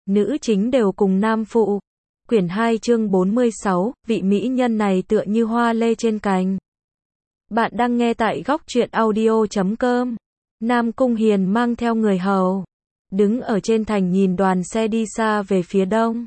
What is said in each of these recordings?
nữ chính đều cùng nam phụ. Quyển 2 chương 46, vị mỹ nhân này tựa như hoa lê trên cành. Bạn đang nghe tại góc truyện audio.com. Nam Cung Hiền mang theo người hầu, đứng ở trên thành nhìn đoàn xe đi xa về phía đông.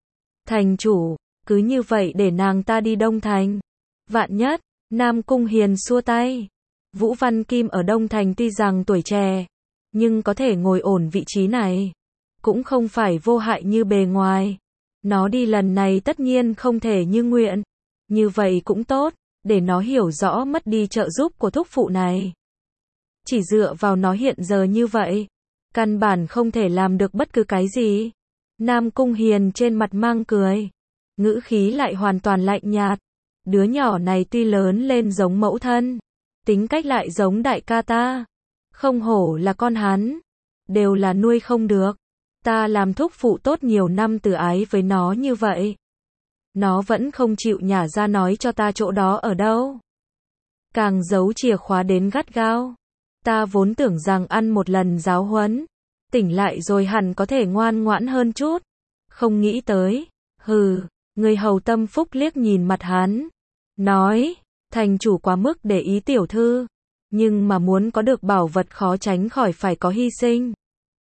Thành chủ, cứ như vậy để nàng ta đi Đông Thành. Vạn nhất, Nam Cung Hiền xua tay. Vũ Văn Kim ở Đông Thành tuy rằng tuổi trẻ, nhưng có thể ngồi ổn vị trí này, cũng không phải vô hại như bề ngoài. Nó đi lần này tất nhiên không thể như nguyện. Như vậy cũng tốt, để nó hiểu rõ mất đi trợ giúp của thúc phụ này. Chỉ dựa vào nó hiện giờ như vậy, căn bản không thể làm được bất cứ cái gì. Nam Cung Hiền trên mặt mang cười, ngữ khí lại hoàn toàn lạnh nhạt. Đứa nhỏ này tuy lớn lên giống mẫu thân, tính cách lại giống đại ca ta. Không hổ là con hắn, đều là nuôi không được. Ta làm thúc phụ tốt nhiều năm từ ái với nó như vậy, nó vẫn không chịu nhả ra nói cho ta chỗ đó ở đâu. Càng giấu chìa khóa đến gắt gao. Ta vốn tưởng rằng ăn một lần giáo huấn, tỉnh lại rồi hẳn có thể ngoan ngoãn hơn chút. Không nghĩ tới, người hầu Tâm Phúc liếc nhìn mặt hắn, nói, thành chủ quá mức để ý tiểu thư, nhưng mà muốn có được bảo vật khó tránh khỏi phải có hy sinh.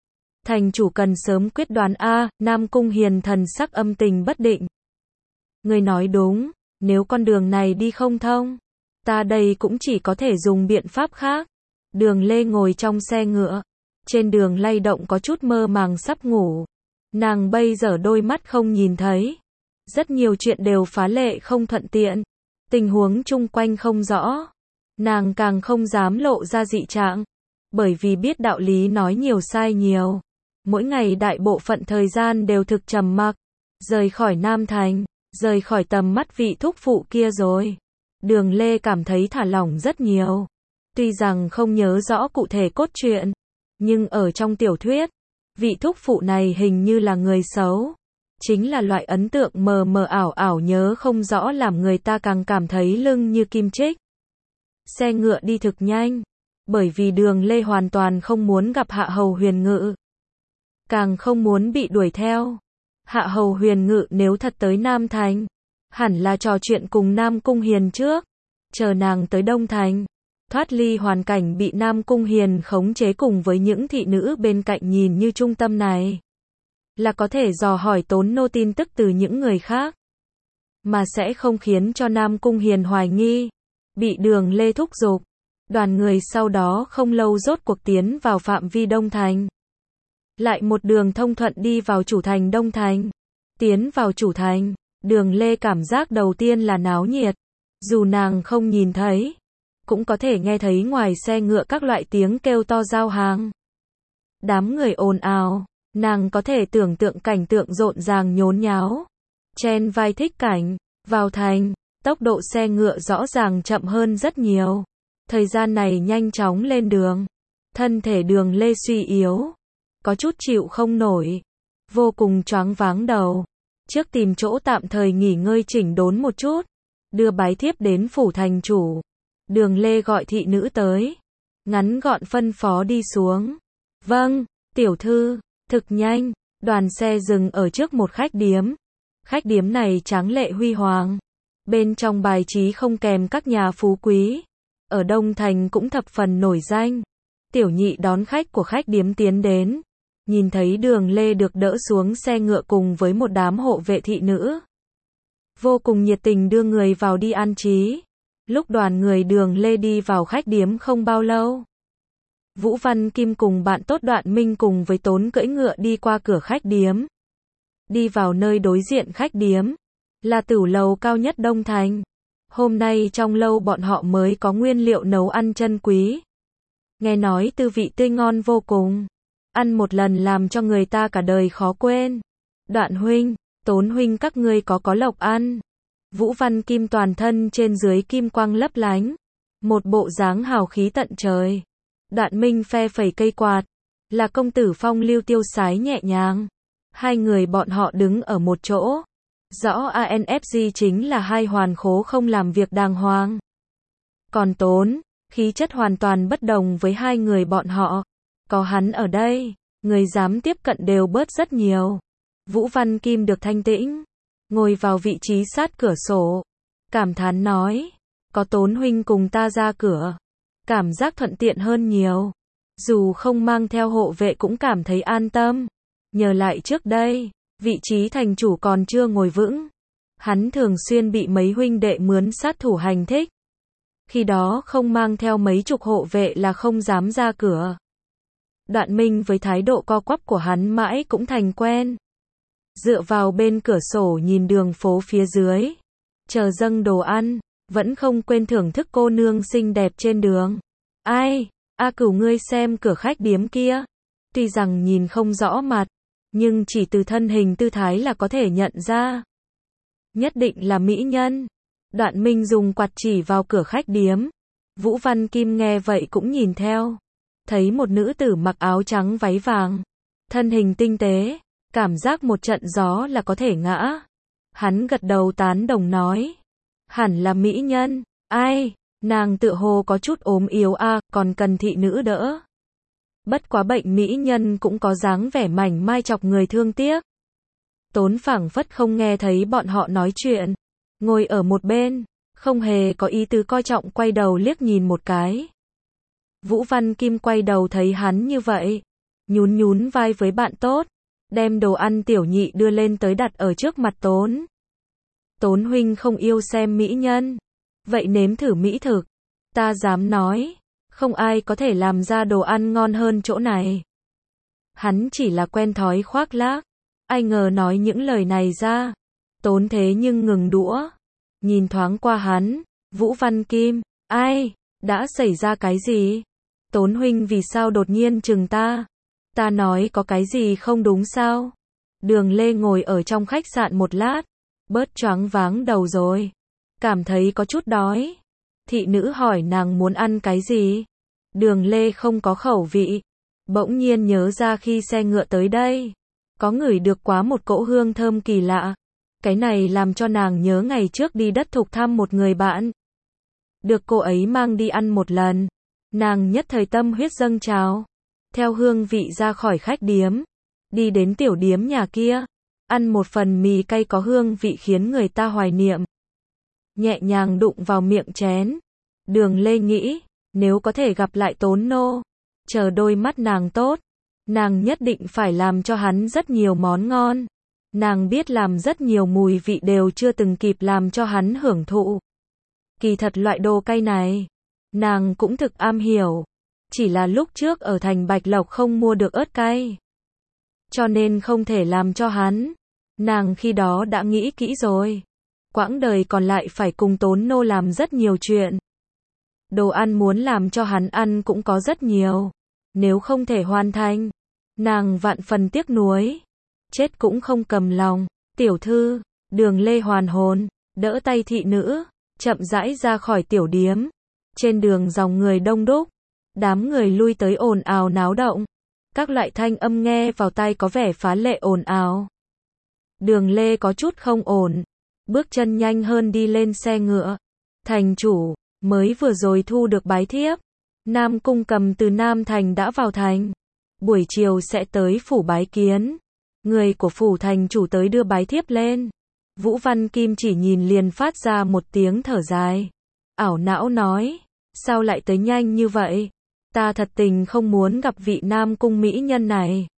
Thành chủ cần sớm quyết đoán a. Nam Cung Hiền thần sắc âm tình bất định. Người nói đúng, nếu con đường này đi không thông, ta đây cũng chỉ có thể dùng biện pháp khác. Đường Lê ngồi trong xe ngựa, trên đường lay động có chút mơ màng sắp ngủ. Nàng bây giờ đôi mắt không nhìn thấy, rất nhiều chuyện đều phá lệ không thuận tiện, tình huống chung quanh không rõ. Nàng càng không dám lộ ra dị trạng, bởi vì biết đạo lý nói nhiều sai nhiều. Mỗi ngày đại bộ phận thời gian đều thực trầm mặc, rời khỏi Nam Thành, rời khỏi tầm mắt vị thúc phụ kia rồi. Đường Lê cảm thấy thả lỏng rất nhiều. Tuy rằng không nhớ rõ cụ thể cốt truyện, nhưng ở trong tiểu thuyết, vị thúc phụ này hình như là người xấu. Chính là loại ấn tượng mờ mờ ảo ảo nhớ không rõ làm người ta càng cảm thấy lưng như kim chích. Xe ngựa đi thực nhanh, bởi vì Đường Lê hoàn toàn không muốn gặp Hạ Hầu Huyền Ngự, càng không muốn bị đuổi theo. Hạ Hầu Huyền Ngự nếu thật tới Nam Thành, hẳn là trò chuyện cùng Nam Cung Hiền trước, chờ nàng tới Đông Thành, thoát ly hoàn cảnh bị Nam Cung Hiền khống chế cùng với những thị nữ bên cạnh nhìn như trung tâm này, là có thể dò hỏi tốn nô tin tức từ những người khác, mà sẽ không khiến cho Nam Cung Hiền hoài nghi. Bị Đường Lê thúc giục, đoàn người sau đó không lâu rốt cuộc tiến vào phạm vi Đông Thành. Lại một đường thông thuận đi vào chủ thành Đông Thành. Tiến vào chủ thành, Đường Lê cảm giác đầu tiên là náo nhiệt. Dù nàng không nhìn thấy, cũng có thể nghe thấy ngoài xe ngựa các loại tiếng kêu to giao hàng. Đám người ồn ào, nàng có thể tưởng tượng cảnh tượng rộn ràng nhốn nháo. Chen vai thích cảnh, vào thành, tốc độ xe ngựa rõ ràng chậm hơn rất nhiều. Thời gian này nhanh chóng lên đường. Thân thể Đường Lê suy yếu, có chút chịu không nổi, vô cùng choáng váng đầu. Trước tìm chỗ tạm thời nghỉ ngơi chỉnh đốn một chút, đưa bái thiếp đến phủ thành chủ. Đường Lê gọi thị nữ tới, ngắn gọn phân phó đi xuống. Vâng, tiểu thư. Thực nhanh, đoàn xe dừng ở trước một khách điếm. Khách điếm này tráng lệ huy hoàng, bên trong bài trí không kèm các nhà phú quý, ở Đông Thành cũng thập phần nổi danh. Tiểu nhị đón khách của khách điếm tiến đến, nhìn thấy Đường Lê được đỡ xuống xe ngựa cùng với một đám hộ vệ thị nữ, vô cùng nhiệt tình đưa người vào đi an trí. Lúc đoàn người Đường Lê đi vào khách điếm không bao lâu, Vũ Văn Kim cùng bạn tốt Đoạn Minh cùng với Tốn cưỡi ngựa đi qua cửa khách điếm. Đi vào nơi đối diện khách điếm, là tửu lầu cao nhất Đông Thành. Hôm nay trong lâu bọn họ mới có nguyên liệu nấu ăn chân quý. Nghe nói tư vị tươi ngon vô cùng. Ăn một lần làm cho người ta cả đời khó quên. Đoạn huynh, Tốn huynh các ngươi có lộc ăn. Vũ Văn Kim toàn thân trên dưới kim quang lấp lánh, một bộ dáng hào khí tận trời. Đoạn Minh phe phẩy cây quạt, là công tử phong lưu tiêu sái nhẹ nhàng. Hai người bọn họ đứng ở một chỗ. Rõ ANFG chính là hai hoàn khố không làm việc đàng hoàng. Còn Tốn, khí chất hoàn toàn bất đồng với hai người bọn họ. Có hắn ở đây, người dám tiếp cận đều bớt rất nhiều. Vũ Văn Kim được thanh tĩnh, ngồi vào vị trí sát cửa sổ, cảm thán nói, có Tốn huynh cùng ta ra cửa, cảm giác thuận tiện hơn nhiều. Dù không mang theo hộ vệ cũng cảm thấy an tâm. Nhờ lại trước đây, vị trí thành chủ còn chưa ngồi vững. Hắn thường xuyên bị mấy huynh đệ mướn sát thủ hành thích. Khi đó không mang theo mấy chục hộ vệ là không dám ra cửa. Đoạn Minh với thái độ co quắp của hắn mãi cũng thành quen. Dựa vào bên cửa sổ nhìn đường phố phía dưới. Chờ dâng đồ ăn, vẫn không quên thưởng thức cô nương xinh đẹp trên đường. Ai? A Cửu ngươi xem cửa khách điếm kia. Tuy rằng nhìn không rõ mặt, nhưng chỉ từ thân hình tư thái là có thể nhận ra. Nhất định là mỹ nhân. Đoạn Minh dùng quạt chỉ vào cửa khách điếm. Vũ Văn Kim nghe vậy cũng nhìn theo. Thấy một nữ tử mặc áo trắng váy vàng. Thân hình tinh tế, cảm giác một trận gió là có thể ngã. Hắn gật đầu tán đồng nói. Hẳn là mỹ nhân. Ai? Nàng tựa hồ có chút ốm yếu còn cần thị nữ đỡ. Bất quá bệnh mỹ nhân cũng có dáng vẻ mảnh mai chọc người thương tiếc. Tốn phảng phất không nghe thấy bọn họ nói chuyện. Ngồi ở một bên, không hề có ý tứ coi trọng quay đầu liếc nhìn một cái. Vũ Văn Kim quay đầu thấy hắn như vậy. Nhún nhún vai với bạn tốt. Đem đồ ăn tiểu nhị đưa lên tới đặt ở trước mặt Tốn. Tốn huynh không yêu xem mỹ nhân. Vậy nếm thử mỹ thực. Ta dám nói, không ai có thể làm ra đồ ăn ngon hơn chỗ này. Hắn chỉ là quen thói khoác lác. Ai ngờ nói những lời này ra. Tốn thế nhưng ngừng đũa. Nhìn thoáng qua hắn. Vũ Văn Kim. Ai? Đã xảy ra cái gì? Tốn huynh vì sao đột nhiên chừng ta? Ta nói có cái gì không đúng sao? Đường Lê ngồi ở trong khách sạn một lát. Bớt choáng váng đầu rồi. Cảm thấy có chút đói. Thị nữ hỏi nàng muốn ăn cái gì? Đường Lê không có khẩu vị. Bỗng nhiên nhớ ra khi xe ngựa tới đây. Có ngửi được quá một cỗ hương thơm kỳ lạ. Cái này làm cho nàng nhớ ngày trước đi đất thục thăm một người bạn. Được cô ấy mang đi ăn một lần. Nàng nhất thời tâm huyết dâng trào. Theo hương vị ra khỏi khách điếm. Đi đến tiểu điếm nhà kia. Ăn một phần mì cay có hương vị khiến người ta hoài niệm. Nhẹ nhàng đụng vào miệng chén. Đường Lê nghĩ, nếu có thể gặp lại Tốn nô, chờ đôi mắt nàng tốt, nàng nhất định phải làm cho hắn rất nhiều món ngon. Nàng biết làm rất nhiều mùi vị đều chưa từng kịp làm cho hắn hưởng thụ. Kỳ thật loại đồ cay này, nàng cũng thực am hiểu. Chỉ là lúc trước ở thành Bạch Lộc không mua được ớt cay. Cho nên không thể làm cho hắn. Nàng khi đó đã nghĩ kỹ rồi. Quãng đời còn lại phải cùng Tốn nô làm rất nhiều chuyện. Đồ ăn muốn làm cho hắn ăn cũng có rất nhiều. Nếu không thể hoàn thành, nàng vạn phần tiếc nuối. Chết cũng không cầm lòng. Tiểu thư, Đường Lê hoàn hồn, đỡ tay thị nữ, chậm rãi ra khỏi tiểu điếm. Trên đường dòng người đông đúc, đám người lui tới ồn ào náo động. Các loại thanh âm nghe vào tai có vẻ phá lệ ồn ào. Đường Lê có chút không ổn. Bước chân nhanh hơn đi lên xe ngựa. Thành chủ, mới vừa rồi thu được bái thiếp. Nam Cung Cầm từ Nam Thành đã vào thành. Buổi chiều sẽ tới phủ bái kiến. Người của phủ thành chủ tới đưa bái thiếp lên. Vũ Văn Kim chỉ nhìn liền phát ra một tiếng thở dài. Ảo não nói, sao lại tới nhanh như vậy? Ta thật tình không muốn gặp vị Nam Cung mỹ nhân này.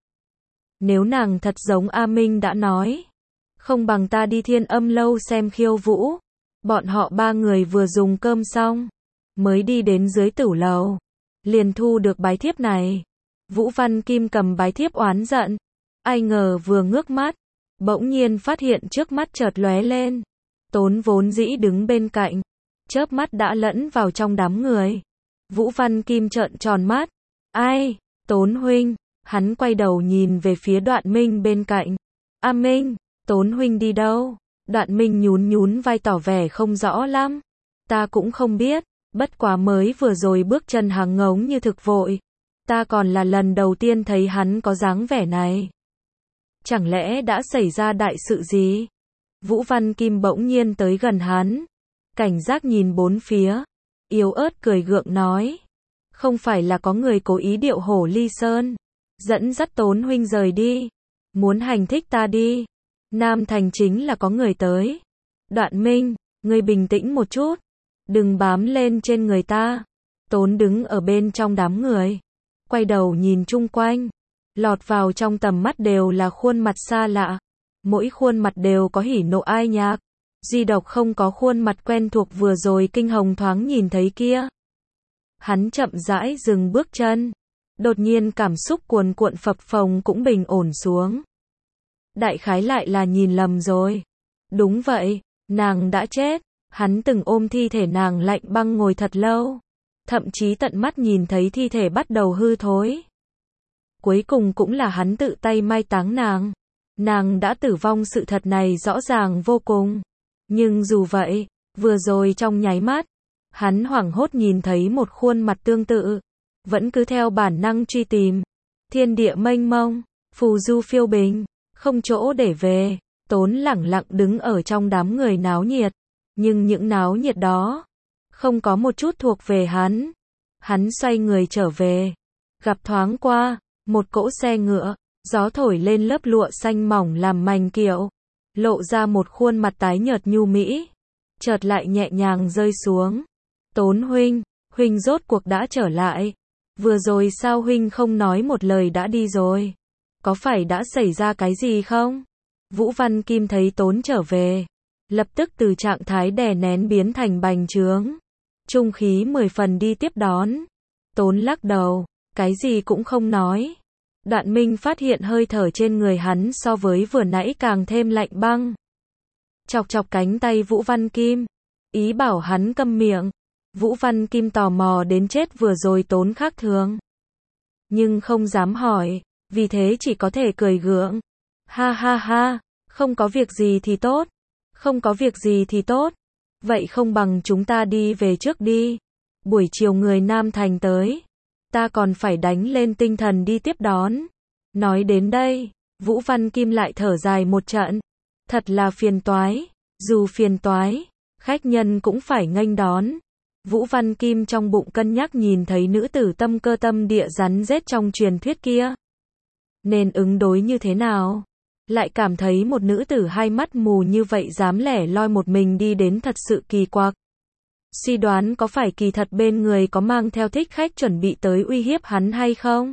Nếu nàng thật giống A Minh đã nói, không bằng ta đi Thiên Âm lâu xem khiêu vũ. Bọn họ ba người vừa dùng cơm xong, mới đi đến dưới tửu lầu, liền thu được bái thiếp này. Vũ Văn Kim cầm bái thiếp oán giận. Ai ngờ vừa ngước mắt, bỗng nhiên phát hiện trước mắt chợt lóe lên. Tốn vốn dĩ đứng bên cạnh, chớp mắt đã lẫn vào trong đám người. Vũ Văn Kim trợn tròn mắt. Ai? Tốn huynh. Hắn quay đầu nhìn về phía Đoạn Minh bên cạnh. A Minh, Tốn huynh đi đâu? Đoạn Minh nhún nhún vai tỏ vẻ không rõ lắm. Ta cũng không biết, bất quá mới vừa rồi bước chân hàng ngống như thực vội. Ta còn là lần đầu tiên thấy hắn có dáng vẻ này. Chẳng lẽ đã xảy ra đại sự gì? Vũ Văn Kim bỗng nhiên tới gần hắn. Cảnh giác nhìn bốn phía. Yếu ớt cười gượng nói. Không phải là có người cố ý điệu hổ ly sơn. Dẫn dắt Tốn huynh rời đi. muốn hành thích ta đi. Nam Thành chính là có người tới. Đoạn Minh, ngươi bình tĩnh một chút. Đừng bám lên trên người ta. Tốn đứng ở bên trong đám người. Quay đầu nhìn chung quanh. Lọt vào trong tầm mắt đều là khuôn mặt xa lạ. Mỗi khuôn mặt đều có hỉ nộ ai nhạc. Duy độc không có khuôn mặt quen thuộc vừa rồi Kinh Hồng thoáng nhìn thấy kia. Hắn chậm rãi dừng bước chân. Đột nhiên cảm xúc cuồn cuộn phập phồng cũng bình ổn xuống. Đại khái lại là nhìn lầm rồi. Đúng vậy, nàng đã chết. Hắn từng ôm thi thể nàng lạnh băng ngồi thật lâu. Thậm chí tận mắt nhìn thấy thi thể bắt đầu hư thối. Cuối cùng cũng là hắn tự tay mai táng nàng. Nàng đã tử vong, sự thật này rõ ràng vô cùng. Nhưng dù vậy, vừa rồi trong nháy mắt, hắn hoảng hốt nhìn thấy một khuôn mặt tương tự. Vẫn cứ theo bản năng truy tìm. Thiên địa mênh mông, phù du phiêu bình, không chỗ để về. Tốn lẳng lặng đứng ở trong đám người náo nhiệt. Nhưng những náo nhiệt đó, không có một chút thuộc về hắn. Hắn xoay người trở về. Gặp thoáng qua, một cỗ xe ngựa, gió thổi lên lớp lụa xanh mỏng làm mảnh kiệu. Lộ ra một khuôn mặt tái nhợt nhu mỹ. Chợt lại nhẹ nhàng rơi xuống. Tốn huynh, huynh rốt cuộc đã trở lại. Vừa rồi sao huynh không nói một lời đã đi rồi? Có phải đã xảy ra cái gì không? Vũ Văn Kim thấy Tốn trở về. Lập tức từ trạng thái đè nén biến thành bành trướng. Trung khí 10 phần đi tiếp đón. Tốn lắc đầu, cái gì cũng không nói. Đoạn Minh phát hiện hơi thở trên người hắn so với vừa nãy càng thêm lạnh băng. Chọc chọc cánh tay Vũ Văn Kim. Ý bảo hắn câm miệng. Vũ Văn Kim tò mò đến chết vừa rồi Tốn khác thường. Nhưng không dám hỏi, vì thế chỉ có thể cười gượng. Ha ha ha, không có việc gì thì tốt. Không có việc gì thì tốt. Vậy không bằng chúng ta đi về trước đi. Buổi chiều người Nam Thành tới. Ta còn phải đánh lên tinh thần đi tiếp đón. Nói đến đây, Vũ Văn Kim lại thở dài một trận. Thật là phiền toái. Dù phiền toái, khách nhân cũng phải nghênh đón. Vũ Văn Kim trong bụng cân nhắc nhìn thấy nữ tử tâm cơ tâm địa rắn rết trong truyền thuyết kia. Nên ứng đối như thế nào? Lại cảm thấy một nữ tử hai mắt mù như vậy dám lẻ loi một mình đi đến thật sự kỳ quặc. Suy đoán có phải kỳ thật bên người có mang theo thích khách chuẩn bị tới uy hiếp hắn hay không?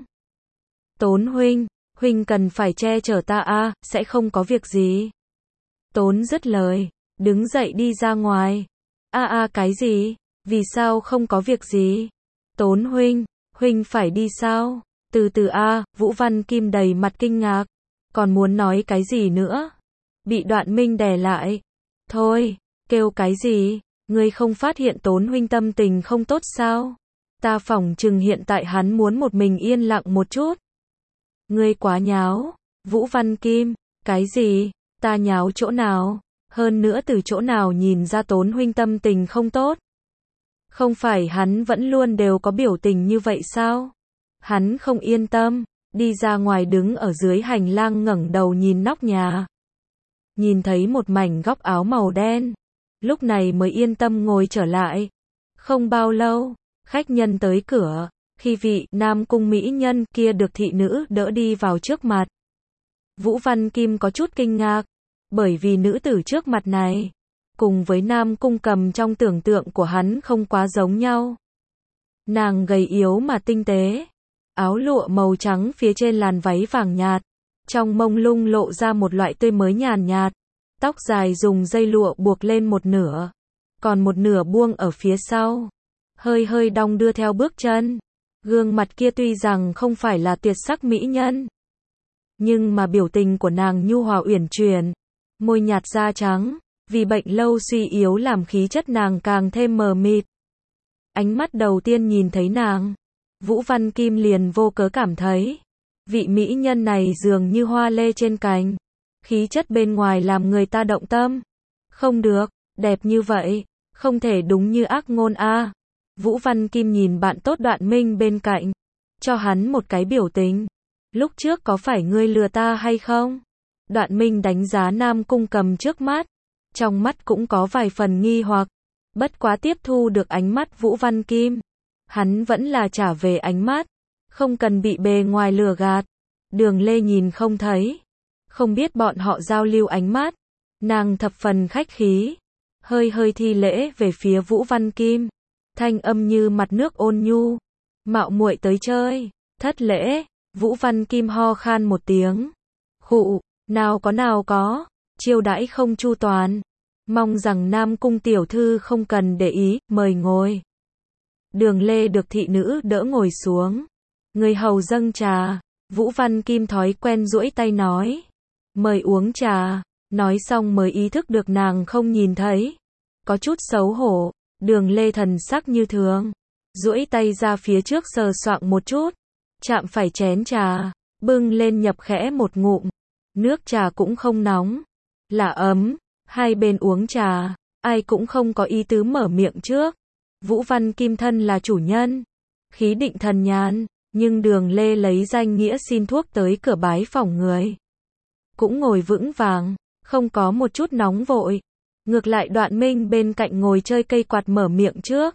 Tốn huynh, huynh cần phải che chở ta a, sẽ không có việc gì. Tốn dứt lời, đứng dậy đi ra ngoài. Cái gì? Vì sao không có việc gì? Tốn huynh, huynh phải đi sao? Từ từ Vũ Văn Kim đầy mặt kinh ngạc. Còn muốn nói cái gì nữa? Bị Đoạn Minh đè lại. Thôi, kêu cái gì? Ngươi không phát hiện Tốn huynh tâm tình không tốt sao? Ta phỏng chừng hiện tại hắn muốn một mình yên lặng một chút. Ngươi quá nháo. Vũ Văn Kim, cái gì? Ta nháo chỗ nào? Hơn nữa từ chỗ nào nhìn ra Tốn huynh tâm tình không tốt? Không phải hắn vẫn luôn đều có biểu tình như vậy sao? Hắn không yên tâm, đi ra ngoài đứng ở dưới hành lang ngẩng đầu nhìn nóc nhà. Nhìn thấy một mảnh góc áo màu đen, lúc này mới yên tâm ngồi trở lại. Không bao lâu, khách nhân tới cửa, khi vị Nam Cung mỹ nhân kia được thị nữ đỡ đi vào trước mặt. Vũ Văn Kim có chút kinh ngạc, bởi vì nữ tử trước mặt này, cùng với Nam Cung Cầm trong tưởng tượng của hắn không quá giống nhau. Nàng gầy yếu mà tinh tế, áo lụa màu trắng phía trên làn váy vàng nhạt, trong mông lung lộ ra một loại tươi mới nhàn nhạt, tóc dài dùng dây lụa buộc lên một nửa, còn một nửa buông ở phía sau, hơi hơi đong đưa theo bước chân. Gương mặt kia tuy rằng không phải là tuyệt sắc mỹ nhân, nhưng mà biểu tình của nàng nhu hòa uyển chuyển, môi nhạt da trắng, vì bệnh lâu suy yếu làm khí chất nàng càng thêm mờ mịt. Ánh mắt đầu tiên nhìn thấy nàng, Vũ Văn Kim liền vô cớ cảm thấy, vị mỹ nhân này dường như hoa lê trên cành, khí chất bên ngoài làm người ta động tâm. Không được, đẹp như vậy, không thể đúng như ác ngôn a. Vũ Văn Kim nhìn bạn tốt Đoạn Minh bên cạnh, cho hắn một cái biểu tình. Lúc trước có phải ngươi lừa ta hay không? Đoạn Minh đánh giá Nam Cung Cầm trước mắt, trong mắt cũng có vài phần nghi hoặc, bất quá tiếp thu được ánh mắt Vũ Văn Kim. Hắn vẫn là trả về ánh mắt, không cần bị bề ngoài lừa gạt. Đường Lê nhìn không thấy, Không biết bọn họ giao lưu ánh mắt, nàng thập phần khách khí, hơi hơi thi lễ về phía Vũ Văn Kim, thanh âm như mặt nước ôn nhu, mạo muội tới chơi, thất lễ. Vũ Văn Kim ho khan một tiếng, khụ, nào có, chiêu đãi không chu toàn, mong rằng Nam Cung tiểu thư không cần để ý, mời ngồi. Đường Lê được thị nữ đỡ ngồi xuống, người hầu dâng trà, Vũ Văn Kim thói quen duỗi tay nói, mời uống trà, nói xong mới ý thức được nàng không nhìn thấy, có chút xấu hổ. Đường Lê thần sắc như thường, duỗi tay ra phía trước sờ soạng một chút, chạm phải chén trà, bưng lên nhập khẽ một ngụm, nước trà cũng không nóng, là ấm, hai bên uống trà, ai cũng không có ý tứ mở miệng trước. Vũ Văn Kim thân là chủ nhân, khí định thần nhàn, nhưng Đường Lê lấy danh nghĩa xin thuốc tới cửa bái phỏng người, cũng ngồi vững vàng, không có một chút nóng vội. Ngược lại Đoạn Minh bên cạnh ngồi chơi cây quạt mở miệng trước.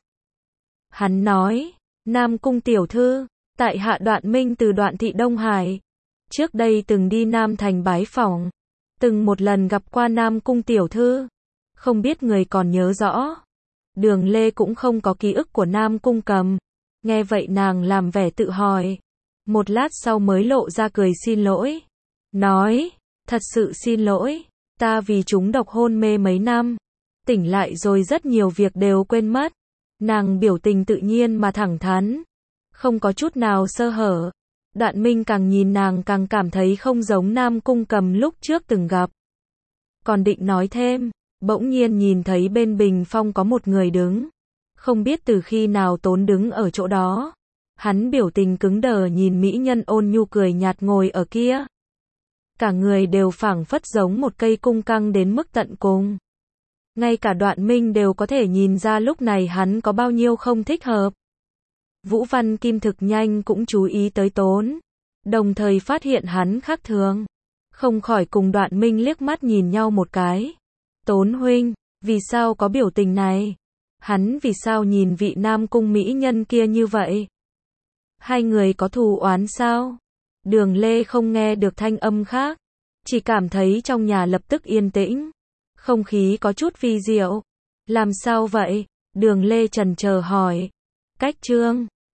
Hắn nói, Nam Cung tiểu thư, tại hạ Đoạn Minh từ Đoạn thị Đông Hải, trước đây từng đi Nam thành bái phỏng, từng một lần gặp qua Nam Cung tiểu thư, không biết người còn nhớ rõ. Đường Lê cũng không có ký ức của Nam Cung Cầm, nghe vậy nàng làm vẻ tự hỏi, một lát sau mới lộ ra cười xin lỗi, nói, thật sự xin lỗi, ta vì chúng độc hôn mê mấy năm, tỉnh lại rồi rất nhiều việc đều quên mất. Nàng biểu tình tự nhiên mà thẳng thắn, không có chút nào sơ hở. Đoạn Minh càng nhìn nàng càng cảm thấy không giống Nam Cung Cầm lúc trước từng gặp. Còn định nói thêm, bỗng nhiên nhìn thấy bên bình phong có một người đứng, không biết từ khi nào Tốn đứng ở chỗ đó. Hắn biểu tình cứng đờ nhìn mỹ nhân ôn nhu cười nhạt ngồi ở kia. Cả người đều phảng phất giống một cây cung căng đến mức tận cùng. Ngay cả Đoạn Minh đều có thể nhìn ra lúc này hắn có bao nhiêu không thích hợp. Vũ Văn Kim thực nhanh cũng chú ý tới Tốn, đồng thời phát hiện hắn khác thường, không khỏi cùng Đoạn Minh liếc mắt nhìn nhau một cái. Tốn huynh, vì sao có biểu tình này? Hắn vì sao nhìn vị Nam Cung mỹ nhân kia như vậy? Hai người có thù oán sao? Đường Lê không nghe được thanh âm khác, chỉ cảm thấy trong nhà lập tức yên tĩnh, không khí có chút vi diệu. Làm sao vậy? Đường Lê chần chờ hỏi. Cách trương